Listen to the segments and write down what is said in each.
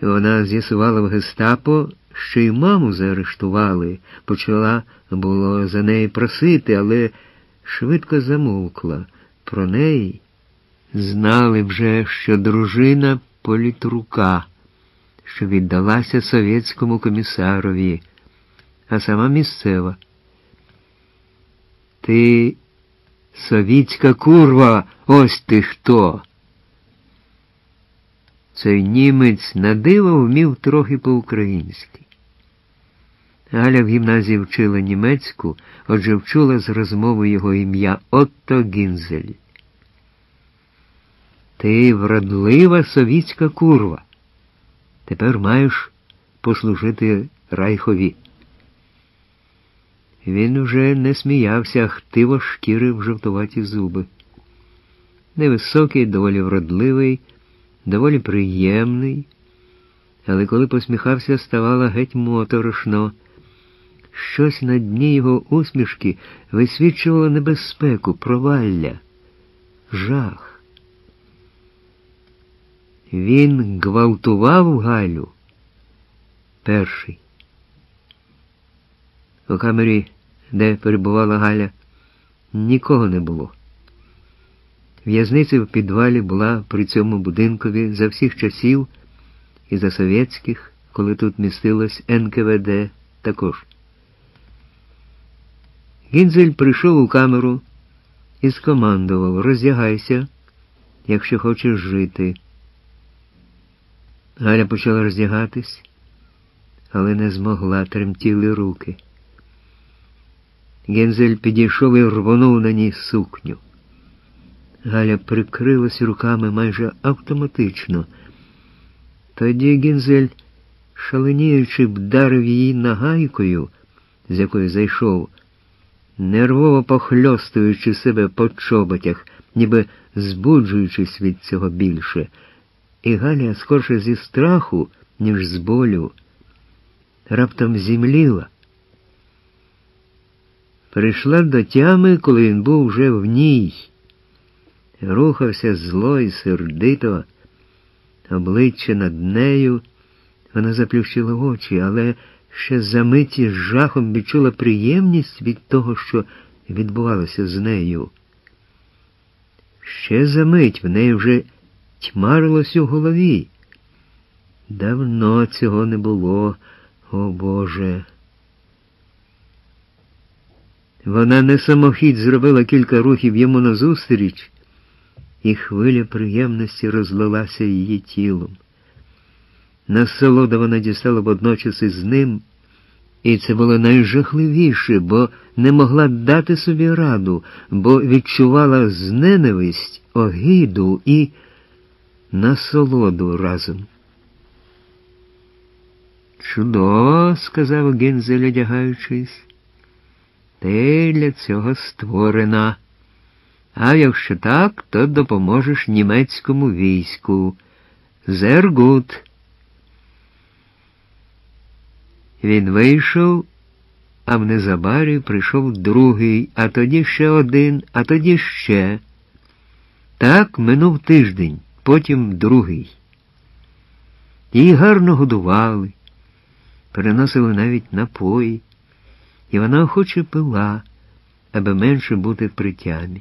Вона з'ясувала в гестапо, що й маму заарештували. Почала було за неї просити, але швидко замовкла. Про неї знали вже, що дружина політрука, що віддалася совєтському комісарові, а сама місцева. «Ти совітська курва, ось ти хто!» Цей німець на диво вмів трохи по-українськи. Галя в гімназії вчила німецьку, отже вчула з розмови його ім'я Отто Гінзель. «Ти вродлива совітська курва. Тепер маєш послужити Райхові». Він уже не сміявся, а хтиво шкірив жовтуваті зуби. Невисокий, доволі вродливий, доволі приємний, але коли посміхався, ставало геть моторошно. Щось на дні його усмішки висвічувало небезпеку, провалля, жах. Він гвалтував Галю перший. У камері, де перебувала Галя, нікого не було. В'язниця в підвалі була при цьому будинкові за всіх часів і за совєтських, коли тут містилось НКВД також. Гінзель прийшов у камеру і скомандував: «Роздягайся, якщо хочеш жити». Галя почала роздягатись, але не змогла, тремтіли руки. Гінзель підійшов і рвонув на ній сукню. Галя прикрилась руками майже автоматично. Тоді Гінзель, шаленіючи, вдарив її нагайкою, з якої зайшов, нервово похльостуючи себе по чоботях, ніби збуджуючись від цього більше. І Галя, скорше зі страху, ніж з болю, раптом зімліла. Прийшла до тями, коли він був вже в ній. Рухався зло і сердито, обличчя над нею. Вона заплющила очі, але ще за миті з жахом відчула приємність від того, що відбувалося з нею. Ще за мить в неї вже тьмарилось у голові. Давно цього не було, о Боже. Вона не самохідь зробила кілька рухів йому назустріч, і хвиля приємності розлилася її тілом. Насолоду вона дістала водночас із ним, і це було найжахливіше, бо не могла дати собі раду, бо відчувала зненависть, огиду і насолоду разом. «Чудово», – сказав Гінзель, одягаючись. «Ти для цього створена. А якщо так, то допоможеш німецькому війську. Sehr gut». Він вийшов, а в незабарі прийшов другий, а тоді ще один, а тоді ще. Так минув тиждень, потім другий. Її гарно годували, переносили навіть напої, і вона охоче пила, аби менше бути при тямі.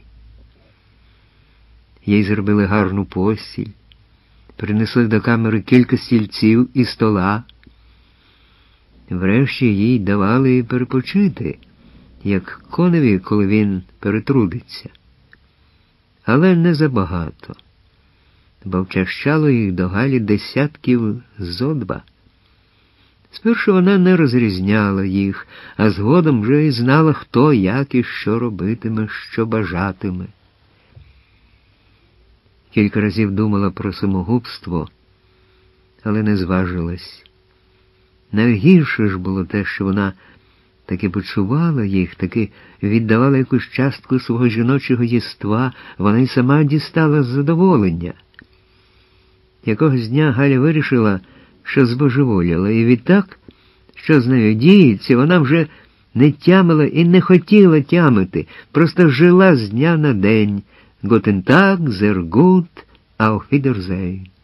Їй зробили гарну постіль, принесли до камери кілька стільців і стола. Врешті їй давали перепочити, як коневі, коли він перетрудиться. Але не забагато, бо вчащало їх до Галі десятків зо два. Спершу вона не розрізняла їх, а згодом вже й знала, хто, як і що робитиме, що бажатиме. Кілька разів думала про самогубство, але не зважилась. Найгірше ж було те, що вона таки почувала їх, таки віддавала якусь частку свого жіночого єства, вона й сама дістала задоволення. Якогось дня Галя вирішила, що збожеволіла, і відтак, що з нею діється, вона вже не тямила і не хотіла тямити, просто жила з дня на день. Guten Tag, sehr gut, auf Wiedersehen.